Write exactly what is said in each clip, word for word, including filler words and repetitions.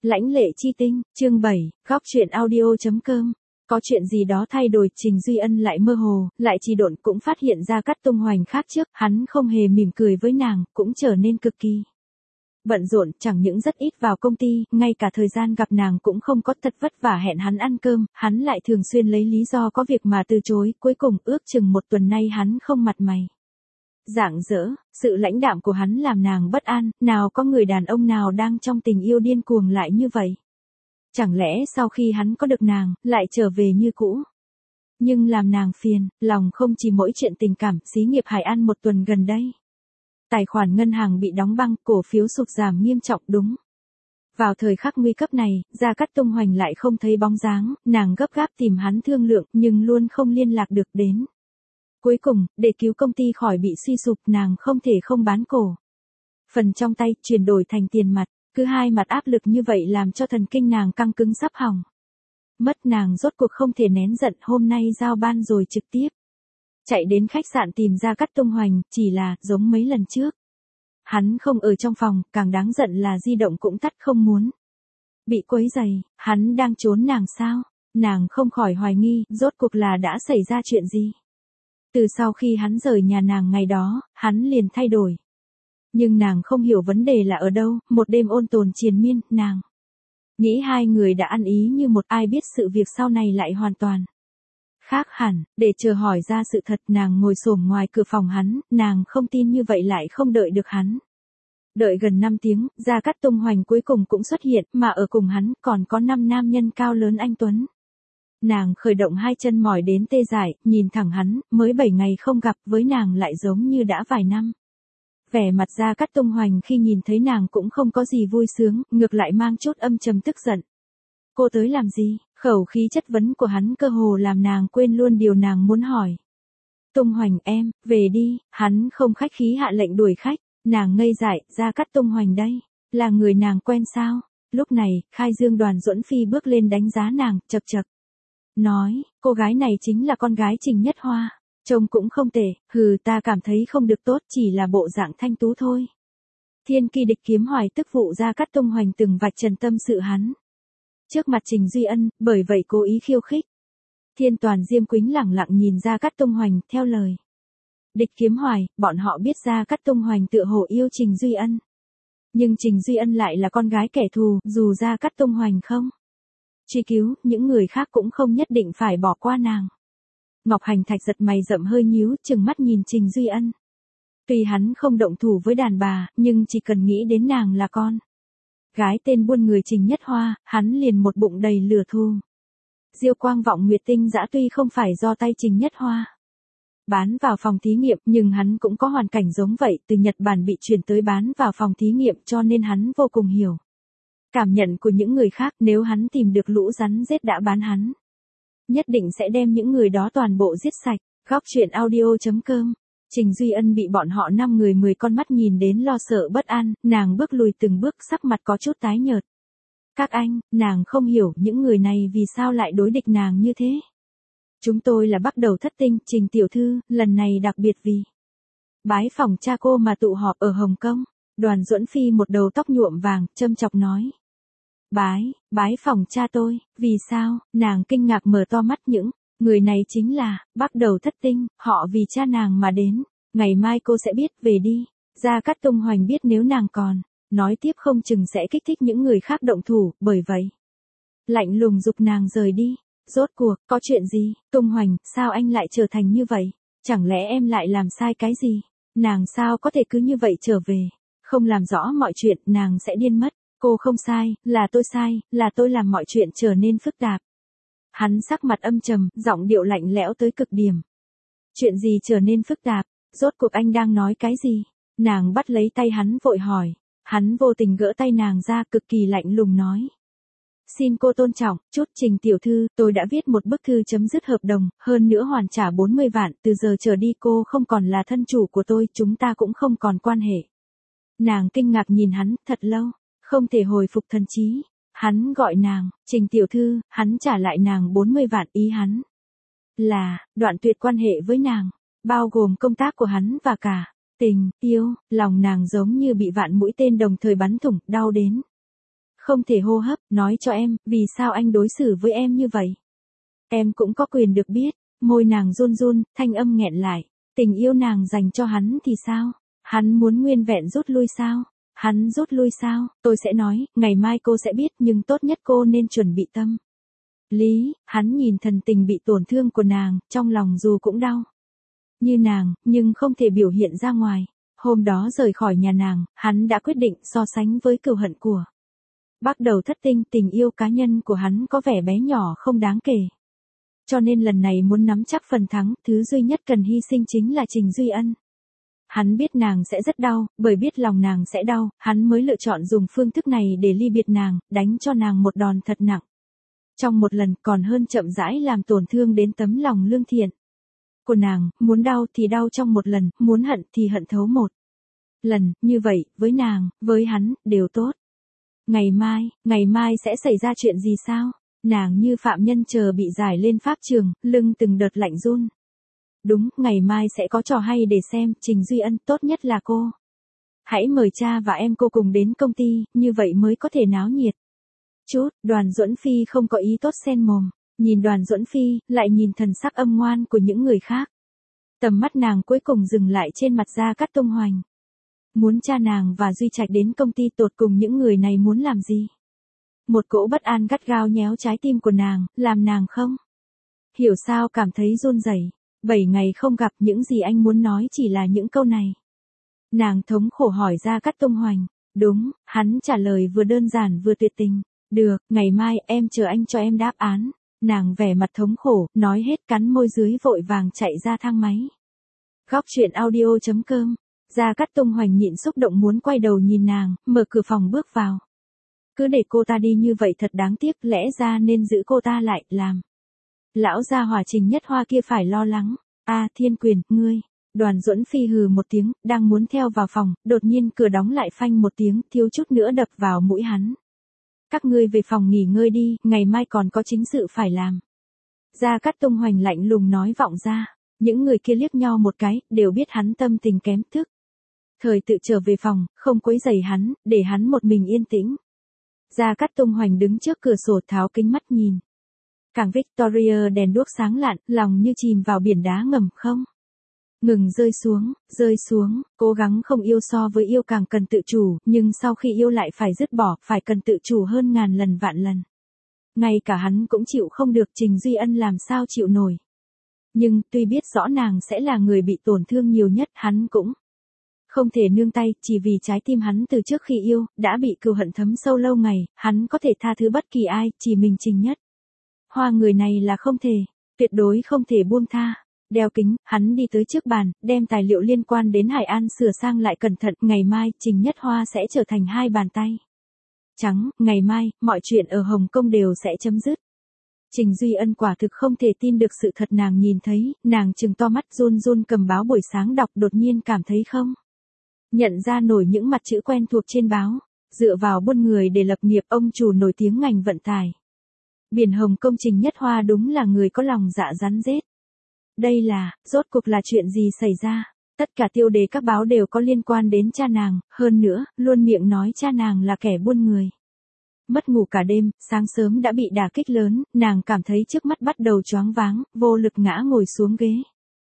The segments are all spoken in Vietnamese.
Lãnh lệ chi tinh, chương bảy, góc truyện audio.com. Có chuyện gì đó thay đổi, Trình Duy Ân lại mơ hồ, lại trì độn cũng phát hiện ra Cát Tung Hoành khác trước, hắn không hề mỉm cười với nàng, cũng trở nên cực kỳ bận rộn, chẳng những rất ít vào công ty, ngay cả thời gian gặp nàng cũng không có, thật vất vả hẹn hắn ăn cơm, hắn lại thường xuyên lấy lý do có việc mà từ chối, cuối cùng ước chừng một tuần nay hắn không mặt mày rạng rỡ, sự lãnh đạm của hắn làm nàng bất an, nào có người đàn ông nào đang trong tình yêu điên cuồng lại như vậy. Chẳng lẽ sau khi hắn có được nàng, lại trở về như cũ. Nhưng làm nàng phiền, lòng không chỉ mỗi chuyện tình cảm, xí nghiệp Hải An một tuần gần đây. Tài khoản ngân hàng bị đóng băng, cổ phiếu sụt giảm nghiêm trọng đúng. Vào thời khắc nguy cấp này, Gia Cát Tung Hoành lại không thấy bóng dáng, nàng gấp gáp tìm hắn thương lượng nhưng luôn không liên lạc được đến. Cuối cùng, để cứu công ty khỏi bị suy sụp, nàng không thể không bán cổ phần trong tay, chuyển đổi thành tiền mặt, cứ hai mặt áp lực như vậy làm cho thần kinh nàng căng cứng sắp hỏng. Mất nàng rốt cuộc không thể nén giận, hôm nay giao ban rồi trực tiếp chạy đến khách sạn tìm ra Cát Tung Hoành, chỉ là, giống mấy lần trước. Hắn không ở trong phòng, càng đáng giận là di động cũng tắt không muốn bị quấy rầy, hắn đang trốn nàng sao? Nàng không khỏi hoài nghi, rốt cuộc là đã xảy ra chuyện gì? Từ sau khi hắn rời nhà nàng ngày đó, hắn liền thay đổi. Nhưng nàng không hiểu vấn đề là ở đâu, một đêm ôn tồn triền miên, nàng nghĩ hai người đã ăn ý như một, ai biết sự việc sau này lại hoàn toàn khác hẳn, để chờ hỏi ra sự thật, nàng ngồi xổm ngoài cửa phòng hắn, nàng không tin như vậy lại không đợi được hắn. Đợi gần năm tiếng, Gia Cát Tung Hoành cuối cùng cũng xuất hiện, mà ở cùng hắn còn có năm nam nhân cao lớn anh tuấn. Nàng khởi động hai chân mỏi đến tê dại, nhìn thẳng hắn, mới bảy ngày không gặp, với nàng lại giống như đã vài năm. Vẻ mặt Gia Cát Tung Hoành khi nhìn thấy nàng cũng không có gì vui sướng, ngược lại mang chút âm trầm tức giận. Cô tới làm gì? Khẩu khí chất vấn của hắn cơ hồ làm nàng quên luôn điều nàng muốn hỏi. Tung Hoành em, về đi, hắn không khách khí hạ lệnh đuổi khách, nàng ngây dại, Gia Cát Tung Hoành đây, là người nàng quen sao? Lúc này, Khai Dương Đoàn Duẫn Phi bước lên đánh giá nàng, chậc chậc. Nói, cô gái này chính là con gái Trình Nhất Hoa, trông cũng không tệ, hừ, ta cảm thấy không được tốt, chỉ là bộ dạng thanh tú thôi. Thiên Kỳ Địch Kiếm Hoài tức vụ Gia Cát Tung Hoành từng vạch trần tâm sự hắn trước mặt Trình Duy Ân, bởi vậy cố ý khiêu khích. Thiên Toàn Diêm Quýnh lẳng lặng nhìn Gia Cát Tung Hoành, theo lời Địch Kiếm Hoài, bọn họ biết Gia Cát Tung Hoành tựa hồ yêu Trình Duy Ân. Nhưng Trình Duy Ân lại là con gái kẻ thù, dù Gia Cát Tung Hoành không truy cứu, những người khác cũng không nhất định phải bỏ qua nàng. Ngọc Hành Thạch giật mày rậm hơi nhíu, trừng mắt nhìn Trình Duy Ân. Tuy hắn không động thủ với đàn bà, nhưng chỉ cần nghĩ đến nàng là con gái tên buôn người Trình Nhất Hoa, hắn liền một bụng đầy lửa thù. Diêu Quang Vọng Nguyệt Tinh Dã tuy không phải do tay Trình Nhất Hoa bán vào phòng thí nghiệm, nhưng hắn cũng có hoàn cảnh giống vậy, từ Nhật Bản bị chuyển tới bán vào phòng thí nghiệm, cho nên hắn vô cùng hiểu cảm nhận của những người khác. Nếu hắn tìm được lũ rắn rết đã bán hắn, nhất định sẽ đem những người đó toàn bộ giết sạch. Góc truyện audio.com. Trình Duy Ân bị bọn họ năm người mười con mắt nhìn đến lo sợ bất an, nàng bước lùi từng bước, sắc mặt có chút tái nhợt. Các anh, nàng không hiểu những người này vì sao lại đối địch nàng như thế. Chúng tôi là bắt đầu thất tinh, Trình tiểu thư, lần này đặc biệt vì bái phỏng cha cô mà tụ họp ở Hồng Kông. Đoàn Duẫn Phi một đầu tóc nhuộm vàng, châm chọc nói. Bái, bái phỏng cha tôi, vì sao? Nàng kinh ngạc mở to mắt, những người này chính là bắt đầu thất tinh, họ vì cha nàng mà đến. Ngày mai cô sẽ biết, về đi. Gia Cát Tung Hoành biết nếu nàng còn nói tiếp không chừng sẽ kích thích những người khác động thủ, bởi vậy lạnh lùng giục nàng rời đi. Rốt cuộc, có chuyện gì? Tung Hoành, sao anh lại trở thành như vậy? Chẳng lẽ em lại làm sai cái gì? Nàng sao có thể cứ như vậy trở về? Không làm rõ mọi chuyện, nàng sẽ điên mất. Cô không sai, là tôi sai, là tôi làm mọi chuyện trở nên phức tạp. Hắn sắc mặt âm trầm, giọng điệu lạnh lẽo tới cực điểm. Chuyện gì trở nên phức tạp? Rốt cuộc anh đang nói cái gì? Nàng bắt lấy tay hắn vội hỏi. Hắn vô tình gỡ tay nàng ra, cực kỳ lạnh lùng nói. Xin cô tôn trọng, chút Trình tiểu thư, tôi đã viết một bức thư chấm dứt hợp đồng, hơn nữa hoàn trả bốn mươi vạn, từ giờ trở đi cô không còn là thân chủ của tôi, chúng ta cũng không còn quan hệ. Nàng kinh ngạc nhìn hắn, thật lâu, không thể hồi phục thần trí. Hắn gọi nàng, Trình tiểu thư, hắn trả lại nàng bốn mươi vạn, ý hắn là đoạn tuyệt quan hệ với nàng, bao gồm công tác của hắn và cả tình yêu. Lòng nàng giống như bị vạn mũi tên đồng thời bắn thủng, đau đến không thể hô hấp, nói cho em, vì sao anh đối xử với em như vậy? Em cũng có quyền được biết, môi nàng run run, thanh âm nghẹn lại, tình yêu nàng dành cho hắn thì sao? Hắn muốn nguyên vẹn rút lui sao? Hắn rút lui sao? Tôi sẽ nói, ngày mai cô sẽ biết nhưng tốt nhất cô nên chuẩn bị tâm lý. Hắn nhìn thần tình bị tổn thương của nàng, trong lòng dù cũng đau như nàng, nhưng không thể biểu hiện ra ngoài. Hôm đó rời khỏi nhà nàng, hắn đã quyết định so sánh với cừu hận của bắt đầu thất tinh, tình yêu cá nhân của hắn có vẻ bé nhỏ không đáng kể. Cho nên lần này muốn nắm chắc phần thắng, thứ duy nhất cần hy sinh chính là Trình Duy Ân. Hắn biết nàng sẽ rất đau, bởi biết lòng nàng sẽ đau, hắn mới lựa chọn dùng phương thức này để ly biệt nàng, đánh cho nàng một đòn thật nặng. Trong một lần còn hơn chậm rãi làm tổn thương đến tấm lòng lương thiện của nàng, muốn đau thì đau trong một lần, muốn hận thì hận thấu một lần, như vậy, với nàng, với hắn, đều tốt. Ngày mai, ngày mai sẽ xảy ra chuyện gì sao? Nàng như phạm nhân chờ bị giải lên pháp trường, lưng từng đợt lạnh run. Đúng, ngày mai sẽ có trò hay để xem, Trình Duy Ân, tốt nhất là cô hãy mời cha và em cô cùng đến công ty, như vậy mới có thể náo nhiệt chút. Đoàn Duẫn Phi không có ý tốt xen mồm, nhìn Đoàn Duẫn Phi, lại nhìn thần sắc âm ngoan của những người khác. Tầm mắt nàng cuối cùng dừng lại trên mặt Gia Cát Tông Hoành. Muốn cha nàng và Duy Trạch đến công ty, tột cùng những người này muốn làm gì? Một cỗ bất an gắt gao nhéo trái tim của nàng, làm nàng không hiểu sao cảm thấy run rẩy. Bảy ngày không gặp, những gì anh muốn nói chỉ là những câu này. Nàng thống khổ hỏi Gia Cát Tông Hoành. Đúng, hắn trả lời vừa đơn giản vừa tuyệt tình. Được, ngày mai em chờ anh cho em đáp án. Nàng vẻ mặt thống khổ, nói hết cắn môi dưới vội vàng chạy ra thang máy. Góc truyện audio chấm com. Gia Cát Tông Hoành nhịn xúc động muốn quay đầu nhìn nàng, mở cửa phòng bước vào. Cứ để cô ta đi như vậy thật đáng tiếc, lẽ ra nên giữ cô ta lại, làm lão gia hỏa Trình Nhất Hoa kia phải lo lắng. A Thiên Quyền, ngươi. Đoàn Duẫn Phi hừ một tiếng, đang muốn theo vào phòng, đột nhiên cửa đóng lại phanh một tiếng, thiếu chút nữa đập vào mũi hắn. Các ngươi về phòng nghỉ ngơi đi, ngày mai còn có chính sự phải làm. Gia Cát Tông Hoành lạnh lùng nói vọng ra. Những người kia liếc nhau một cái, đều biết hắn tâm tình kém thức. Thời tự trở về phòng, không quấy rầy hắn, để hắn một mình yên tĩnh. Gia Cát Tông Hoành đứng trước cửa sổ tháo kính mắt nhìn. Cảng Victoria đèn đuốc sáng lạn, lòng như chìm vào biển đá ngầm không ngừng rơi xuống, rơi xuống, cố gắng không yêu so với yêu càng cần tự chủ, nhưng sau khi yêu lại phải dứt bỏ, phải cần tự chủ hơn ngàn lần vạn lần. Ngay cả hắn cũng chịu không được, Trình Duy Ân làm sao chịu nổi. Nhưng, tuy biết rõ nàng sẽ là người bị tổn thương nhiều nhất, hắn cũng không thể nương tay, chỉ vì trái tim hắn từ trước khi yêu, đã bị cừu hận thấm sâu lâu ngày, hắn có thể tha thứ bất kỳ ai, chỉ mình Trình Nhất Hoa người này là không thể, tuyệt đối không thể buông tha. Đeo kính, hắn đi tới trước bàn, đem tài liệu liên quan đến Hải An sửa sang lại cẩn thận, ngày mai, Trình Nhất Hoa sẽ trở thành hai bàn tay trắng, ngày mai, mọi chuyện ở Hồng Kông đều sẽ chấm dứt. Trình Duy Ân quả thực không thể tin được sự thật nàng nhìn thấy, nàng trừng to mắt run run cầm báo buổi sáng đọc, đột nhiên cảm thấy không nhận ra nổi những mặt chữ quen thuộc trên báo. Dựa vào buôn người để lập nghiệp, ông chủ nổi tiếng ngành vận tải biển Hồng Kông Trình Nhất Hoa đúng là người có lòng dạ rắn rết. Đây là, rốt cuộc là chuyện gì xảy ra? Tất cả tiêu đề các báo đều có liên quan đến cha nàng, hơn nữa, luôn miệng nói cha nàng là kẻ buôn người. Mất ngủ cả đêm, sáng sớm đã bị đả kích lớn, nàng cảm thấy trước mắt bắt đầu choáng váng, vô lực ngã ngồi xuống ghế.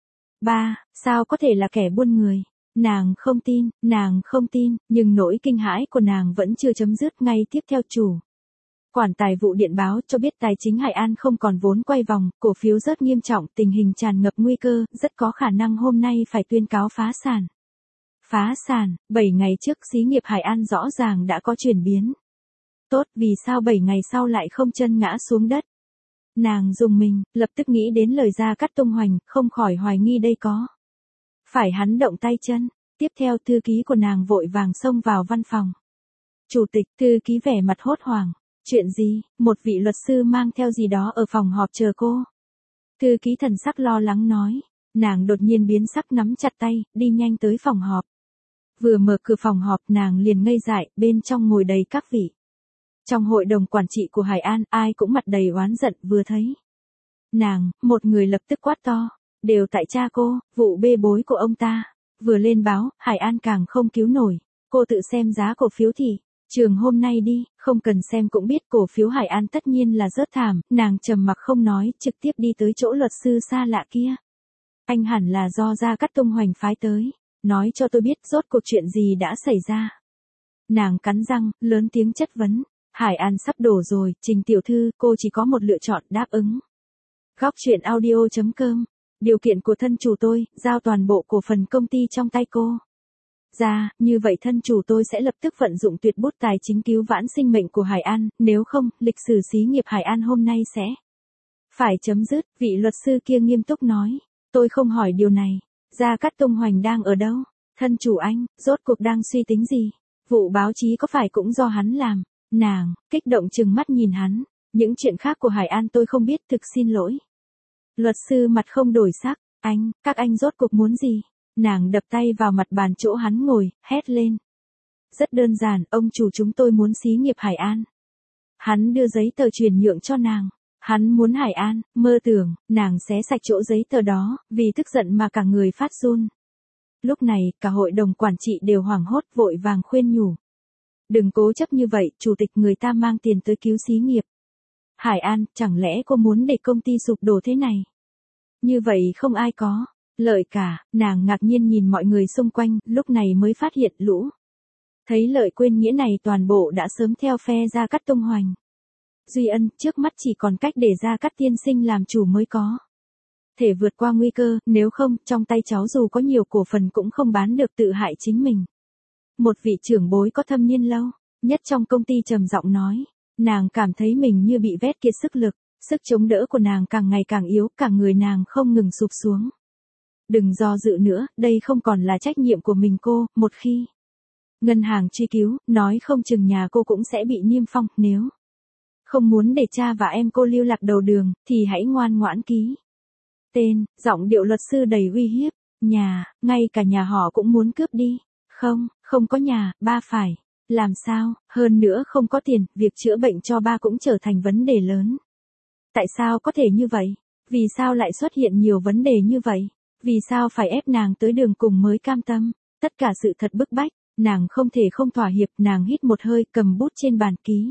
Ba, sao có thể là kẻ buôn người? Nàng không tin, nàng không tin, nhưng nỗi kinh hãi của nàng vẫn chưa chấm dứt. Ngay tiếp theo, chủ quản tài vụ điện báo cho biết tài chính Hải An không còn vốn quay vòng, cổ phiếu rớt nghiêm trọng, tình hình tràn ngập nguy cơ, rất có khả năng hôm nay phải tuyên cáo phá sản. Phá sản, bảy ngày trước xí nghiệp Hải An rõ ràng đã có chuyển biến tốt, vì sao bảy ngày sau lại không chân ngã xuống đất? Nàng rùng mình, lập tức nghĩ đến lời Gia Cát Tông Hoành, không khỏi hoài nghi đây có phải hắn động tay chân. Tiếp theo thư ký của nàng vội vàng xông vào văn phòng. Chủ tịch, thư ký vẻ mặt hốt hoảng. Chuyện gì? Một vị luật sư mang theo gì đó ở phòng họp chờ cô. Thư ký thần sắc lo lắng nói. Nàng đột nhiên biến sắc nắm chặt tay, đi nhanh tới phòng họp. Vừa mở cửa phòng họp nàng liền ngây dại, bên trong ngồi đầy các vị. Trong hội đồng quản trị của Hải An, ai cũng mặt đầy oán giận, vừa thấy nàng, một người lập tức quát to. Đều tại cha cô, vụ bê bối của ông ta. Vừa lên báo, Hải An càng không cứu nổi. Cô tự xem giá cổ phiếu thì Trường hôm nay đi, không cần xem cũng biết cổ phiếu Hải An tất nhiên là rớt thảm, nàng trầm mặc không nói, trực tiếp đi tới chỗ luật sư xa lạ kia. Anh hẳn là do Gia Cát Tung Hoành phái tới, nói cho tôi biết rốt cuộc chuyện gì đã xảy ra. Nàng cắn răng, lớn tiếng chất vấn, Hải An sắp đổ rồi, Trình tiểu thư, cô chỉ có một lựa chọn, đáp ứng. Góc truyện audio chấm com, điều kiện của thân chủ tôi, giao toàn bộ cổ phần công ty trong tay cô. Ra, như vậy thân chủ tôi sẽ lập tức vận dụng tuyệt bút tài chính cứu vãn sinh mệnh của Hải An, nếu không, lịch sử xí nghiệp Hải An hôm nay sẽ phải chấm dứt, vị luật sư kia nghiêm túc nói. Tôi không hỏi điều này, Gia Cát Tung Hoành đang ở đâu? Thân chủ anh, rốt cuộc đang suy tính gì? Vụ báo chí có phải cũng do hắn làm? Nàng, kích động trừng mắt nhìn hắn, những chuyện khác của Hải An tôi không biết, thực xin lỗi. Luật sư mặt không đổi sắc, anh, các anh rốt cuộc muốn gì? Nàng đập tay vào mặt bàn chỗ hắn ngồi, hét lên. Rất đơn giản, ông chủ chúng tôi muốn xí nghiệp Hải An. Hắn đưa giấy tờ chuyển nhượng cho nàng. Hắn muốn Hải An, mơ tưởng, nàng xé sạch chỗ giấy tờ đó, vì tức giận mà cả người phát run. Lúc này, cả hội đồng quản trị đều hoảng hốt vội vàng khuyên nhủ. Đừng cố chấp như vậy, chủ tịch người ta mang tiền tới cứu xí nghiệp. Hải An, chẳng lẽ cô muốn để công ty sụp đổ thế này? Như vậy không ai có lợi cả, nàng ngạc nhiên nhìn mọi người xung quanh, lúc này mới phát hiện lũ. Thấy lợi quên nghĩa này toàn bộ đã sớm theo phe Gia Cát Tung Hoành. Duy Ân, trước mắt chỉ còn cách để Gia Cát tiên sinh làm chủ mới có thể vượt qua nguy cơ, nếu không, trong tay cháu dù có nhiều cổ phần cũng không bán được, tự hại chính mình. Một vị trưởng bối có thâm niên lâu nhất trong công ty trầm giọng nói, nàng cảm thấy mình như bị vét kiệt sức lực, sức chống đỡ của nàng càng ngày càng yếu, cả người nàng không ngừng sụp xuống. Đừng do dự nữa, đây không còn là trách nhiệm của mình cô, một khi ngân hàng truy cứu, nói không chừng nhà cô cũng sẽ bị niêm phong, nếu không muốn để cha và em cô lưu lạc đầu đường, thì hãy ngoan ngoãn ký tên. Giọng điệu luật sư đầy uy hiếp. Nhà, ngay cả nhà họ cũng muốn cướp đi. Không, không có nhà, ba phải. Làm sao, hơn nữa không có tiền, việc chữa bệnh cho ba cũng trở thành vấn đề lớn. Tại sao có thể như vậy? Vì sao lại xuất hiện nhiều vấn đề như vậy? Vì sao phải ép nàng tới đường cùng mới cam tâm? Tất cả sự thật bức bách, nàng không thể không thỏa hiệp, nàng hít một hơi, cầm bút trên bàn ký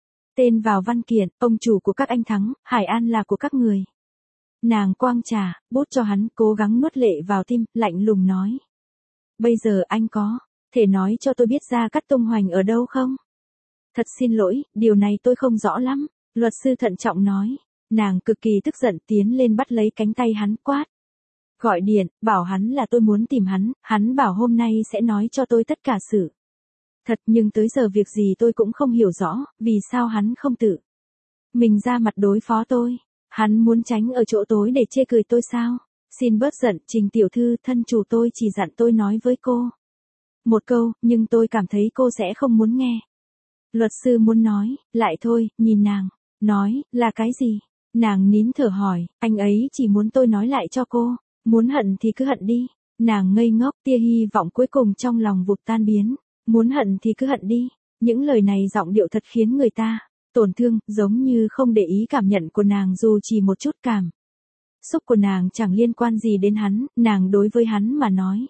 tên vào văn kiện, ông chủ của các anh thắng, Hải An là của các người. Nàng quang trà, bút cho hắn, cố gắng nuốt lệ vào tim, lạnh lùng nói. Bây giờ anh có thể nói cho tôi biết Gia Cát Tung Hoành ở đâu không? Thật xin lỗi, điều này tôi không rõ lắm, luật sư thận trọng nói. Nàng cực kỳ tức giận tiến lên bắt lấy cánh tay hắn quát. Gọi điện, bảo hắn là tôi muốn tìm hắn, hắn bảo hôm nay sẽ nói cho tôi tất cả sự thật, nhưng tới giờ việc gì tôi cũng không hiểu rõ, vì sao hắn không tự mình ra mặt đối phó tôi. Hắn muốn tránh ở chỗ tối để chê cười tôi sao? Xin bớt giận, Trình tiểu thư, thân chủ tôi chỉ dặn tôi nói với cô một câu, nhưng tôi cảm thấy cô sẽ không muốn nghe. Luật sư muốn nói, lại thôi, nhìn nàng, nói, là cái gì? Nàng nín thở hỏi, anh ấy chỉ muốn tôi nói lại cho cô, muốn hận thì cứ hận đi. Nàng ngây ngốc, tia hy vọng cuối cùng trong lòng vụt tan biến, muốn hận thì cứ hận đi. Những lời này giọng điệu thật khiến người ta tổn thương, giống như không để ý cảm nhận của nàng dù chỉ một chút cảm xúc của nàng chẳng liên quan gì đến hắn, nàng đối với hắn mà nói.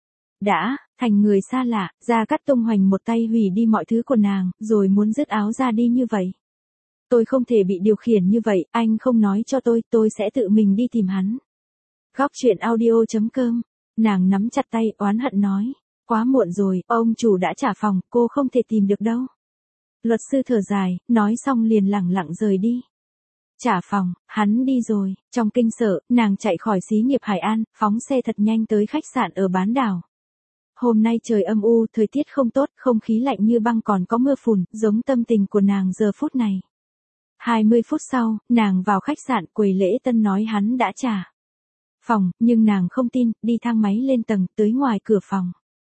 Đã, thành người xa lạ, Gia Cát Tung Hoành một tay hủy đi mọi thứ của nàng, rồi muốn dứt áo ra đi như vậy. Tôi không thể bị điều khiển như vậy, anh không nói cho tôi, tôi sẽ tự mình đi tìm hắn. Góc truyện audio chấm com, nàng nắm chặt tay, oán hận nói. Quá muộn rồi, ông chủ đã trả phòng, cô không thể tìm được đâu. Luật sư thở dài, nói xong liền lẳng lặng rời đi. Trả phòng, hắn đi rồi, trong kinh sợ, nàng chạy khỏi xí nghiệp Hải An, phóng xe thật nhanh tới khách sạn ở bán đảo. Hôm nay trời âm u, thời tiết không tốt, không khí lạnh như băng còn có mưa phùn, giống tâm tình của nàng giờ phút này. hai mươi phút sau, nàng vào khách sạn, quầy lễ tân nói hắn đã trả phòng, nhưng nàng không tin, đi thang máy lên tầng, tới ngoài cửa phòng.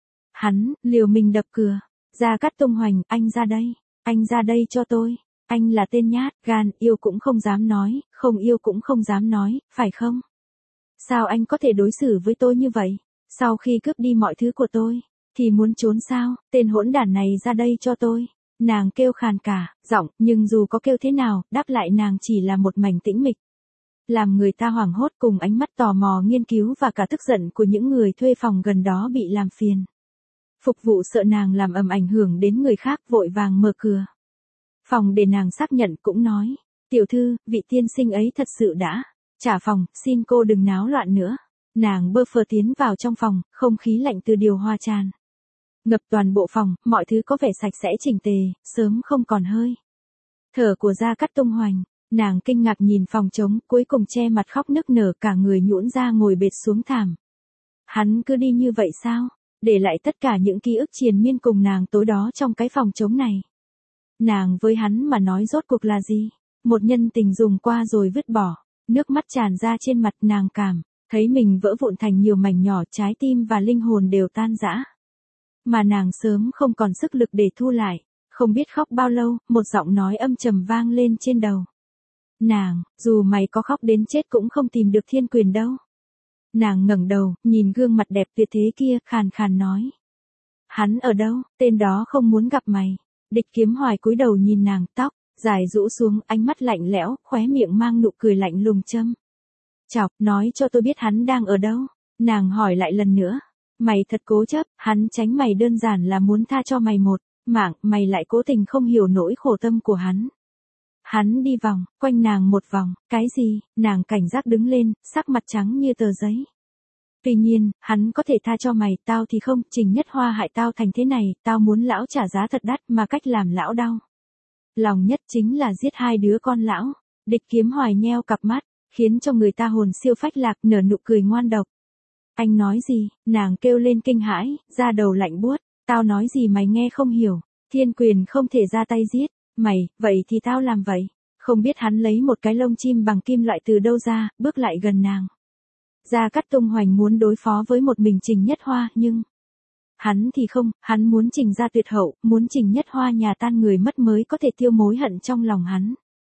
Hắn, liều mình đập cửa. Gia Cát Tung Hoành, anh ra đây, anh ra đây cho tôi. Anh là tên nhát, gan, yêu cũng không dám nói, không yêu cũng không dám nói, phải không? Sao anh có thể đối xử với tôi như vậy? Sau khi cướp đi mọi thứ của tôi, thì muốn trốn sao? Tên hỗn đản này ra đây cho tôi. Nàng kêu khàn cả, giọng, nhưng dù có kêu thế nào, đáp lại nàng chỉ là một mảnh tĩnh mịch. Làm người ta hoảng hốt cùng ánh mắt tò mò nghiên cứu và cả tức giận của những người thuê phòng gần đó bị làm phiền. Phục vụ sợ nàng làm ầm ảnh hưởng đến người khác vội vàng mở cửa phòng để nàng xác nhận cũng nói. Tiểu thư, vị tiên sinh ấy thật sự đã trả phòng, xin cô đừng náo loạn nữa. Nàng bơ phờ tiến vào trong phòng, không khí lạnh từ điều hòa tràn ngập toàn bộ phòng, mọi thứ có vẻ sạch sẽ chỉnh tề, sớm không còn hơi thở của Gia Cát Tung Hoành. Nàng kinh ngạc nhìn phòng trống, cuối cùng che mặt khóc nức nở, cả người nhũn ra ngồi bệt xuống thảm. Hắn cứ đi như vậy sao? Để lại tất cả những ký ức triền miên cùng nàng tối đó trong cái phòng trống này. Nàng với hắn mà nói rốt cuộc là gì? Một nhân tình dùng qua rồi vứt bỏ. Nước mắt tràn ra trên mặt, nàng cảm thấy mình vỡ vụn thành nhiều mảnh nhỏ, trái tim và linh hồn đều tan rã. Mà nàng sớm không còn sức lực để thu lại. Không biết khóc bao lâu, một giọng nói âm trầm vang lên trên đầu nàng, dù mày có khóc đến chết cũng không tìm được Thiên Quyền đâu. Nàng ngẩng đầu, nhìn gương mặt đẹp tuyệt thế kia, khàn khàn nói. Hắn ở đâu, tên đó không muốn gặp mày. Địch Kiếm Hoài cúi đầu nhìn nàng, tóc dài rũ xuống, ánh mắt lạnh lẽo, khóe miệng mang nụ cười lạnh lùng châm chọc, nói cho tôi biết hắn đang ở đâu. Nàng hỏi lại lần nữa. Mày thật cố chấp, hắn tránh mày đơn giản là muốn tha cho mày một mạng, mày lại cố tình không hiểu nỗi khổ tâm của hắn. Hắn đi vòng, quanh nàng một vòng, cái gì? Nàng cảnh giác đứng lên, sắc mặt trắng như tờ giấy. Tuy nhiên, hắn có thể tha cho mày, tao thì không. Trình Nhất Hoa hại tao thành thế này, tao muốn lão trả giá thật đắt, mà cách làm lão đau lòng nhất chính là giết hai đứa con lão. Địch Kiếm Hoài nheo cặp mắt, khiến cho người ta hồn siêu phách lạc, nở nụ cười ngoan độc. Anh nói gì? Nàng kêu lên kinh hãi, da đầu lạnh buốt. Tao nói gì mày nghe không hiểu? Thiên Quyền không thể ra tay giết mày, vậy thì tao làm vậy. Không biết hắn lấy một cái lông chim bằng kim loại từ đâu ra, bước lại gần nàng. Gia Cát Tung Hoành muốn đối phó với một mình Trình Nhất Hoa, nhưng hắn thì không, hắn muốn Trình gia tuyệt hậu, muốn Trình Nhất Hoa nhà tan người mất mới có thể tiêu mối hận trong lòng hắn.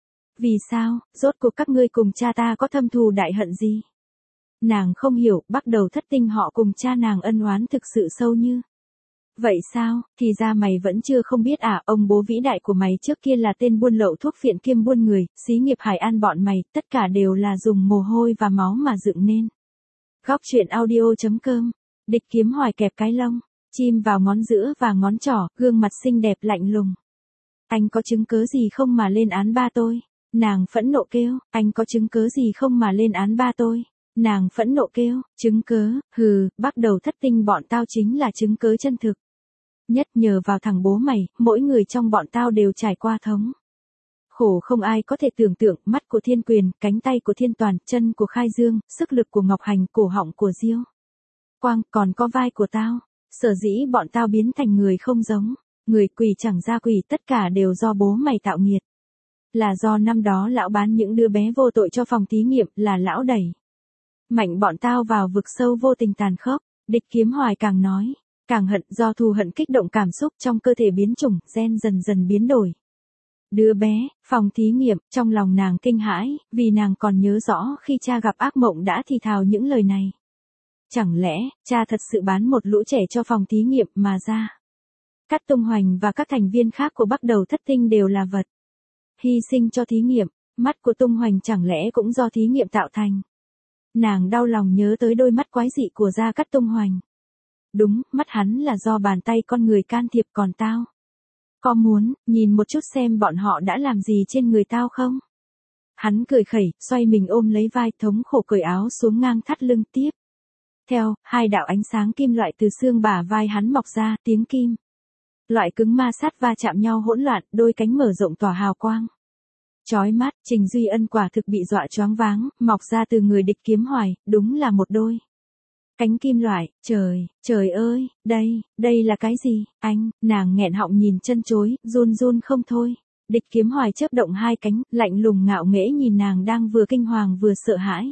Vì sao, rốt cuộc các ngươi cùng cha ta có thâm thù đại hận gì? Nàng không hiểu, bắt đầu thất tinh họ cùng cha nàng ân oán thực sự sâu như vậy sao? Thì ra mày vẫn chưa không biết à? Ông bố vĩ đại của mày trước kia là tên buôn lậu thuốc phiện kiêm buôn người, xí nghiệp Hải An bọn mày, tất cả đều là dùng mồ hôi và máu mà dựng nên. Góc truyện audio chấm com. Địch Kiếm Hoài kẹp cái lông chim vào ngón giữa và ngón trỏ, gương mặt xinh đẹp lạnh lùng. Anh có chứng cớ gì không mà lên án ba tôi? Nàng phẫn nộ kêu. Anh có chứng cớ gì không mà lên án ba tôi? Nàng phẫn nộ kêu. Chứng cớ? Hừ, bắt đầu thất tinh bọn tao chính là chứng cớ chân thực nhất, nhờ vào thằng bố mày, mỗi người trong bọn tao đều trải qua thống khổ không ai có thể tưởng tượng. Mắt của Thiên Quyền, cánh tay của Thiên Toàn, chân của Khai Dương, sức lực của Ngọc Hành, cổ họng của Diêu Quang, còn có vai của tao. Sở dĩ bọn tao biến thành người không giống người, quỷ chẳng ra quỷ, tất cả đều do bố mày tạo nghiệt. Là do năm đó lão bán những đứa bé vô tội cho phòng thí nghiệm, là lão đẩy mạnh bọn tao vào vực sâu vô tình tàn khốc. Địch Kiếm Hoài càng nói càng hận, do thù hận kích động cảm xúc trong cơ thể biến chủng, gen dần dần biến đổi. Đứa bé, phòng thí nghiệm, trong lòng nàng kinh hãi, vì nàng còn nhớ rõ khi cha gặp ác mộng đã thì thào những lời này. Chẳng lẽ, cha thật sự bán một lũ trẻ cho phòng thí nghiệm mà Gia Cát Tung Hoành và các thành viên khác của Bắc Đầu Thất Tinh đều là vật hy sinh cho thí nghiệm? Mắt của Tung Hoành chẳng lẽ cũng do thí nghiệm tạo thành? Nàng đau lòng nhớ tới đôi mắt quái dị của Gia Cát Tung Hoành. Đúng, mắt hắn là do bàn tay con người can thiệp, còn tao có muốn nhìn một chút xem bọn họ đã làm gì trên người tao không? Hắn cười khẩy, xoay mình ôm lấy vai, thống khổ cởi áo xuống ngang thắt lưng. Tiếp theo, hai đạo ánh sáng kim loại từ xương bả vai hắn mọc ra, tiếng kim loại cứng ma sát va chạm nhau hỗn loạn, đôi cánh mở rộng tỏa hào quang chói mắt. Trình Duy Ân quả thực bị dọa choáng váng, mọc ra từ người Địch Kiếm Hoài, đúng là một đôi cánh kim loại. Trời, trời ơi, đây, đây là cái gì? Anh, nàng nghẹn họng nhìn chân chối, run run không thôi. Địch Kiếm Hoài chớp động hai cánh, lạnh lùng ngạo nghễ nhìn nàng đang vừa kinh hoàng vừa sợ hãi.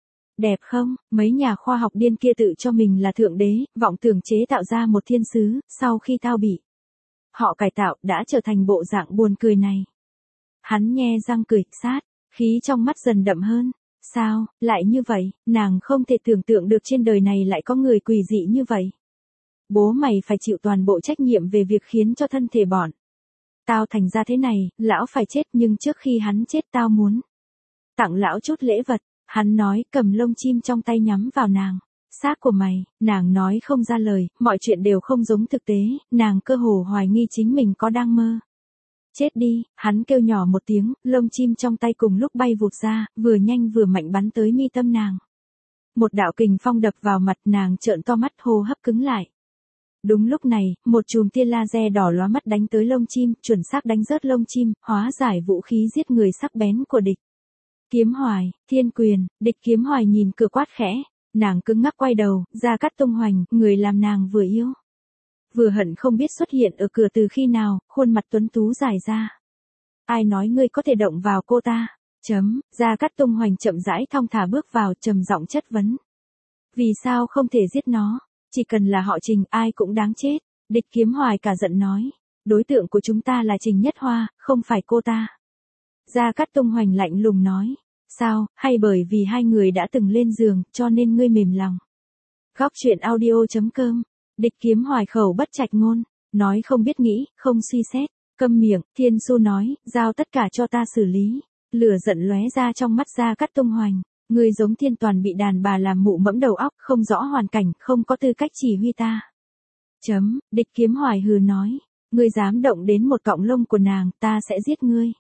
Đẹp không? Mấy nhà khoa học điên kia tự cho mình là thượng đế, vọng tưởng chế tạo ra một thiên sứ, sau khi tao bị họ cải tạo, đã trở thành bộ dạng buồn cười này. Hắn nhe răng cười, sát, khí trong mắt dần đậm hơn. Sao, lại như vậy? Nàng không thể tưởng tượng được trên đời này lại có người quỷ dị như vậy. Bố mày phải chịu toàn bộ trách nhiệm về việc khiến cho thân thể bọn tao thành ra thế này. Lão phải chết, nhưng trước khi hắn chết tao muốn tặng lão chút lễ vật. Hắn nói, cầm lông chim trong tay nhắm vào nàng. Xác của mày, nàng nói không ra lời, mọi chuyện đều không giống thực tế, nàng cơ hồ hoài nghi chính mình có đang mơ. Chết đi, hắn kêu nhỏ một tiếng, lông chim trong tay cùng lúc bay vụt ra, vừa nhanh vừa mạnh bắn tới mi tâm nàng. Một đạo kình phong đập vào mặt nàng trợn to mắt hô hấp cứng lại. Đúng lúc này, một chùm tia laser đỏ lóa mắt đánh tới lông chim, chuẩn xác đánh rớt lông chim, hóa giải vũ khí giết người sắc bén của địch. Kiếm Hoài, Thiên Quyền, địch Kiếm Hoài nhìn cửa quát khẽ, nàng cứng ngắc quay đầu, Gia Cát Tung Hoành, người làm nàng vừa yêu. Vừa hận không biết xuất hiện ở cửa từ khi nào, khuôn mặt tuấn tú dài ra. Ai nói ngươi có thể động vào cô ta? Chấm, Gia Cát Tung Hoành chậm rãi thong thả bước vào, trầm giọng chất vấn. Vì sao không thể giết nó? Chỉ cần là họ Trình, ai cũng đáng chết. Địch Kiếm Hoài cả giận nói, đối tượng của chúng ta là Trình Nhất Hoa, không phải cô ta. Gia Cát Tung Hoành lạnh lùng nói, sao, hay bởi vì hai người đã từng lên giường, cho nên ngươi mềm lòng. Góc truyện audio chấm com. Địch Kiếm Hoài khẩu bất trạch ngôn, nói không biết nghĩ, không suy xét, câm miệng. Thiên Su nói, giao tất cả cho ta xử lý. Lửa giận lóe ra trong mắt Gia Cát Tung Hoành, ngươi giống Thiên Toàn bị đàn bà làm mụ mẫm đầu óc, không rõ hoàn cảnh, không có tư cách chỉ huy ta. Chấm, Địch Kiếm Hoài hừ nói, ngươi dám động đến một cọng lông của nàng, ta sẽ giết ngươi.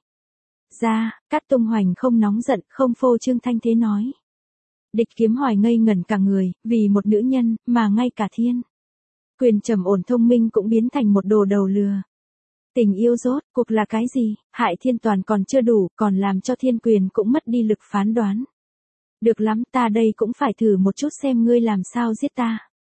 Gia Cát Tung Hoành không nóng giận, không phô trương thanh thế nói. Địch Kiếm Hoài ngây ngẩn cả người, vì một nữ nhân, mà ngay cả Thiên Quyền trầm ổn thông minh cũng biến thành một đồ đầu lừa. Tình yêu rốt cuộc là cái gì? Hại Thiên Toàn còn chưa đủ, còn làm cho Thiên Quyền cũng mất đi lực phán đoán. Được lắm, ta đây cũng phải thử một chút xem ngươi làm sao giết ta.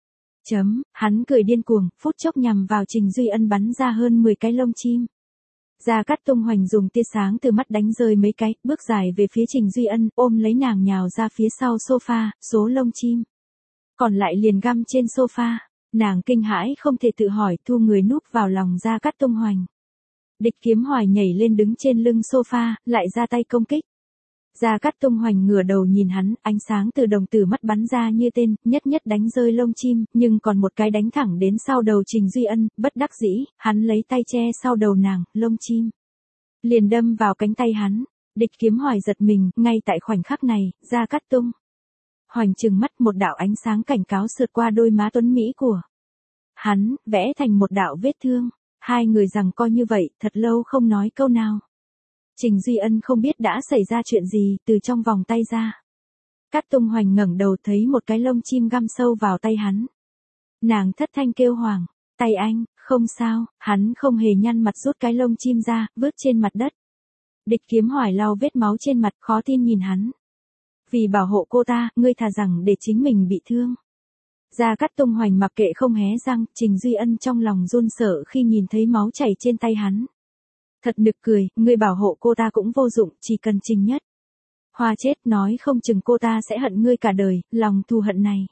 Chấm, hắn cười điên cuồng, phút chốc nhằm vào Trình Duy Ân bắn ra hơn mười cái lông chim. Gia Cát Tung Hoành dùng tia sáng từ mắt đánh rơi mấy cái, bước dài về phía Trình Duy Ân, ôm lấy nàng nhào ra phía sau sofa, số lông chim. Còn lại liền găm trên sofa, nàng kinh hãi không thể tự hỏi, thu người núp vào lòng Gia Cát Tung Hoành. Địch Kiếm Hoài nhảy lên đứng trên lưng sofa, lại ra tay công kích. Gia Cát Tung Hoành ngửa đầu nhìn hắn, ánh sáng từ đồng tử mắt bắn ra như tên, nhất nhất đánh rơi lông chim, nhưng còn một cái đánh thẳng đến sau đầu Trình Duy Ân, bất đắc dĩ, hắn lấy tay che sau đầu nàng, lông chim liền đâm vào cánh tay hắn. Địch Kiếm Hoài giật mình, ngay tại khoảnh khắc này, Gia Cát Tung Hoành trừng mắt, một đạo ánh sáng cảnh cáo sượt qua đôi má tuấn mỹ của hắn, vẽ thành một đạo vết thương. Hai người giằng co như vậy, thật lâu không nói câu nào. Trình Duy Ân không biết đã xảy ra chuyện gì, từ trong vòng tay ra. Cát Tung Hoành ngẩng đầu thấy một cái lông chim găm sâu vào tay hắn. Nàng thất thanh kêu hoảng, tay anh, không sao, hắn không hề nhăn mặt rút cái lông chim ra, vứt trên mặt đất. Địch Kiếm Hoài lau vết máu trên mặt, khó tin nhìn hắn. Vì bảo hộ cô ta, ngươi thà rằng để chính mình bị thương. Gia Cát Tung Hoành mặc kệ không hé răng, Trình Duy Ân trong lòng run sợ khi nhìn thấy máu chảy trên tay hắn. Thật nực cười, ngươi bảo hộ cô ta cũng vô dụng, chỉ cần Trình Nhất Hoa chết, nói không chừng cô ta sẽ hận ngươi cả đời, lòng thù hận này.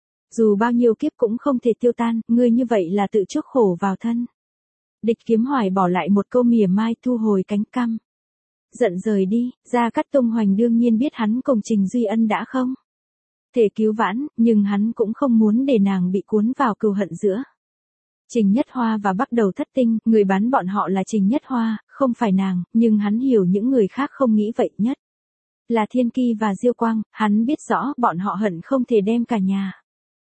Dù bao nhiêu kiếp cũng không thể tiêu tan, ngươi như vậy là tự chuốc khổ vào thân. Địch Kiếm Hoài bỏ lại một câu mỉa mai, thu hồi cánh căm. Giận rời đi, Gia Cát Tung Hoành đương nhiên biết hắn cùng Trình Duy Ân đã không thể cứu vãn, nhưng hắn cũng không muốn để nàng bị cuốn vào cừu hận giữa Trình Nhất Hoa và Bắc Đầu Thất Tinh, người bán bọn họ là Trình Nhất Hoa, không phải nàng, nhưng hắn hiểu những người khác không nghĩ vậy, nhất là Thiên Ki và Diêu Quang, hắn biết rõ bọn họ hận không thể đem cả nhà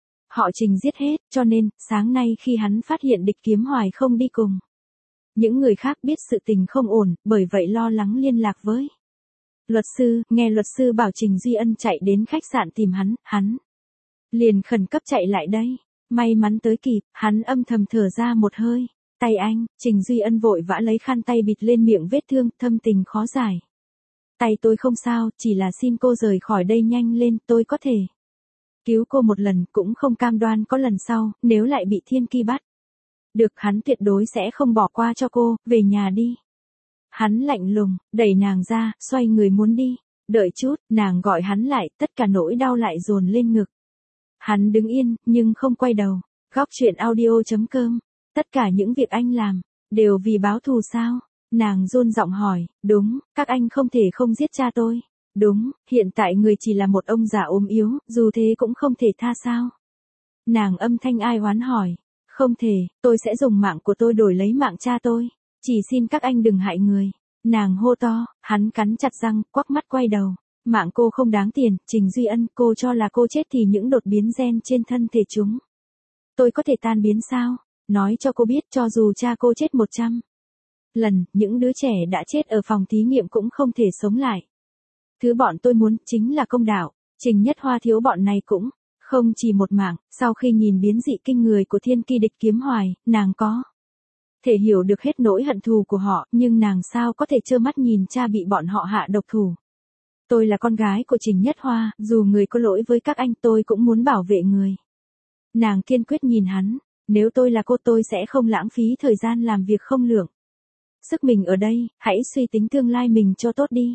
họ Trình giết hết, cho nên, sáng nay khi hắn phát hiện Địch Kiếm Hoài không đi cùng những người khác, biết sự tình không ổn, bởi vậy lo lắng liên lạc với luật sư, nghe luật sư bảo Trình Duy Ân chạy đến khách sạn tìm hắn, hắn liền khẩn cấp chạy lại đây. May mắn tới kịp, hắn âm thầm thở ra một hơi. Tay anh, Trình Duy Ân vội vã lấy khăn tay bịt lên miệng vết thương, thâm tình khó giải. Tay tôi không sao, chỉ là xin cô rời khỏi đây nhanh lên, tôi có thể cứu cô một lần, cũng không cam đoan có lần sau, nếu lại bị Thiên Ki bắt được, hắn tuyệt đối sẽ không bỏ qua cho cô, về nhà đi. Hắn lạnh lùng, đẩy nàng ra, xoay người muốn đi. Đợi chút, nàng gọi hắn lại, tất cả nỗi đau lại dồn lên ngực. Hắn đứng yên, nhưng không quay đầu. Góc truyện audio chấm com. Tất cả những việc anh làm, đều vì báo thù sao? Nàng run giọng hỏi, đúng, các anh không thể không giết cha tôi. Đúng, hiện tại người chỉ là một ông già ốm yếu, dù thế cũng không thể tha sao? Nàng âm thanh ai oán hỏi, không thể, tôi sẽ dùng mạng của tôi đổi lấy mạng cha tôi. Chỉ xin các anh đừng hại người. Nàng hô to, hắn cắn chặt răng, quắc mắt quay đầu. Mạng cô không đáng tiền, Trình Duy Ân, cô cho là cô chết thì những đột biến gen trên thân thể chúng. Tôi có thể tan biến sao? Nói cho cô biết cho dù cha cô chết một trăm lần, những đứa trẻ đã chết ở phòng thí nghiệm cũng không thể sống lại. Thứ bọn tôi muốn chính là công đạo. Trình Nhất Hoa thiếu bọn này cũng không chỉ một mạng. Sau khi nhìn biến dị kinh người của thiên kỳ địch kiếm hoài, nàng có thể hiểu được hết nỗi hận thù của họ, nhưng nàng sao có thể trơ mắt nhìn cha bị bọn họ hạ độc thủ. Tôi là con gái của Trình Nhất Hoa, dù người có lỗi với các anh tôi cũng muốn bảo vệ người. Nàng kiên quyết nhìn hắn, nếu tôi là cô tôi sẽ không lãng phí thời gian làm việc không lượng sức mình ở đây, hãy suy tính tương lai mình cho tốt đi.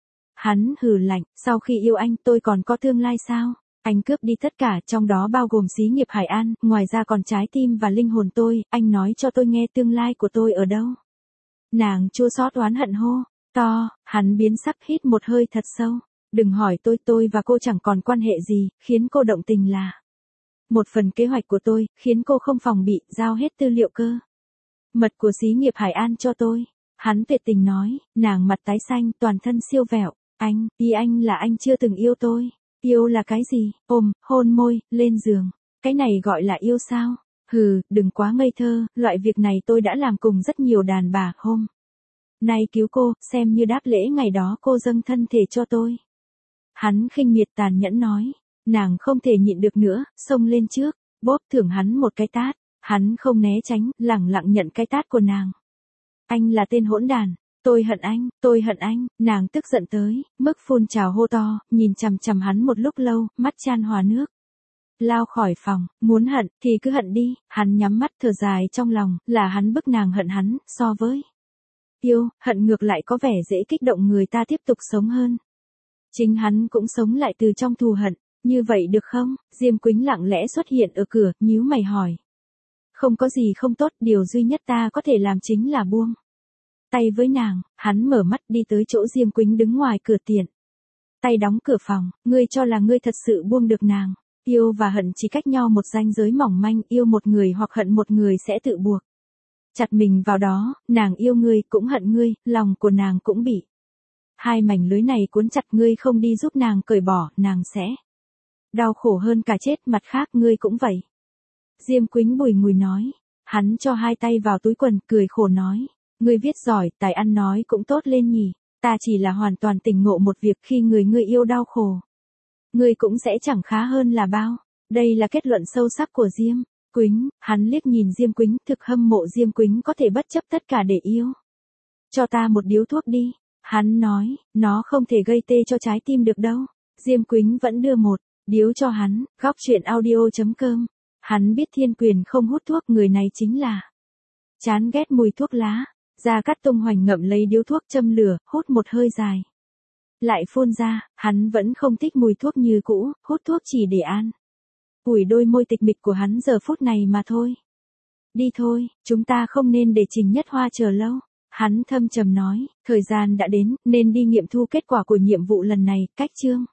Hắn hừ lạnh, sau khi yêu anh tôi còn có tương lai sao? Anh cướp đi tất cả, trong đó bao gồm xí nghiệp Hải An, ngoài ra còn trái tim và linh hồn tôi, anh nói cho tôi nghe tương lai của tôi ở đâu? Nàng chua xót oán hận hô, to, hắn biến sắc hít một hơi thật sâu. Đừng hỏi tôi, tôi và cô chẳng còn quan hệ gì, khiến cô động tình là một phần kế hoạch của tôi, khiến cô không phòng bị, giao hết tư liệu cơ mật của xí nghiệp Hải An cho tôi. Hắn tuyệt tình nói, nàng mặt tái xanh, toàn thân siêu vẹo. Anh, ý anh là anh chưa từng yêu tôi. Yêu là cái gì? Ôm, hôn môi, lên giường. Cái này gọi là yêu sao? Hừ, đừng quá ngây thơ, loại việc này tôi đã làm cùng rất nhiều đàn bà, hôm nay cứu cô, xem như đáp lễ ngày đó cô dâng thân thể cho tôi. Hắn khinh miệt tàn nhẫn nói, nàng không thể nhịn được nữa, xông lên trước, bóp thưởng hắn một cái tát. Hắn không né tránh, lẳng lặng nhận cái tát của nàng. Anh là tên hỗn đàn, tôi hận anh, tôi hận anh, nàng tức giận tới, mức phun trào hô to, nhìn chằm chằm hắn một lúc lâu, mắt chan hòa nước. Lao khỏi phòng, muốn hận, thì cứ hận đi, hắn nhắm mắt thở dài trong lòng, là hắn bức nàng hận hắn, so với yêu, hận ngược lại có vẻ dễ kích động người ta tiếp tục sống hơn. Chính hắn cũng sống lại từ trong thù hận, như vậy được không? Diêm Quýnh lặng lẽ xuất hiện ở cửa, nhíu mày hỏi. Không có gì không tốt, điều duy nhất ta có thể làm chính là buông tay với nàng. Hắn mở mắt đi tới chỗ Diêm Quýnh đứng ngoài cửa tiện tay đóng cửa phòng, ngươi cho là ngươi thật sự buông được nàng. Yêu và hận chỉ cách nhau một ranh giới mỏng manh, yêu một người hoặc hận một người sẽ tự buộc chặt mình vào đó, nàng yêu ngươi cũng hận ngươi, lòng của nàng cũng bị hai mảnh lưới này cuốn chặt, ngươi không đi giúp nàng cởi bỏ, nàng sẽ đau khổ hơn cả chết, mặt khác ngươi cũng vậy. Diêm Quýnh bùi ngùi nói, hắn cho hai tay vào túi quần, cười khổ nói, ngươi viết giỏi, tài ăn nói cũng tốt lên nhỉ, ta chỉ là hoàn toàn tỉnh ngộ một việc, khi người ngươi yêu đau khổ, ngươi cũng sẽ chẳng khá hơn là bao. Đây là kết luận sâu sắc của Diêm Quýnh. Hắn liếc nhìn Diêm Quýnh, thực hâm mộ Diêm Quýnh có thể bất chấp tất cả để yêu. Cho ta một điếu thuốc đi. Hắn nói, nó không thể gây tê cho trái tim được đâu. Diêm Quýnh vẫn đưa một điếu cho hắn. Góc truyện audio chấm com. Hắn biết Thiên Quyền không hút thuốc, người này chính là chán ghét mùi thuốc lá. Gia Cát Tung Hoành ngậm lấy điếu thuốc châm lửa, hút một hơi dài. Lại phun ra, hắn vẫn không thích mùi thuốc như cũ, hút thuốc chỉ để an ủi đôi môi tịch mịch của hắn giờ phút này mà thôi. Đi thôi, chúng ta không nên để Trình Nhất Hoa chờ lâu. Hắn thâm trầm nói, thời gian đã đến, nên đi nghiệm thu kết quả của nhiệm vụ lần này, cách chương.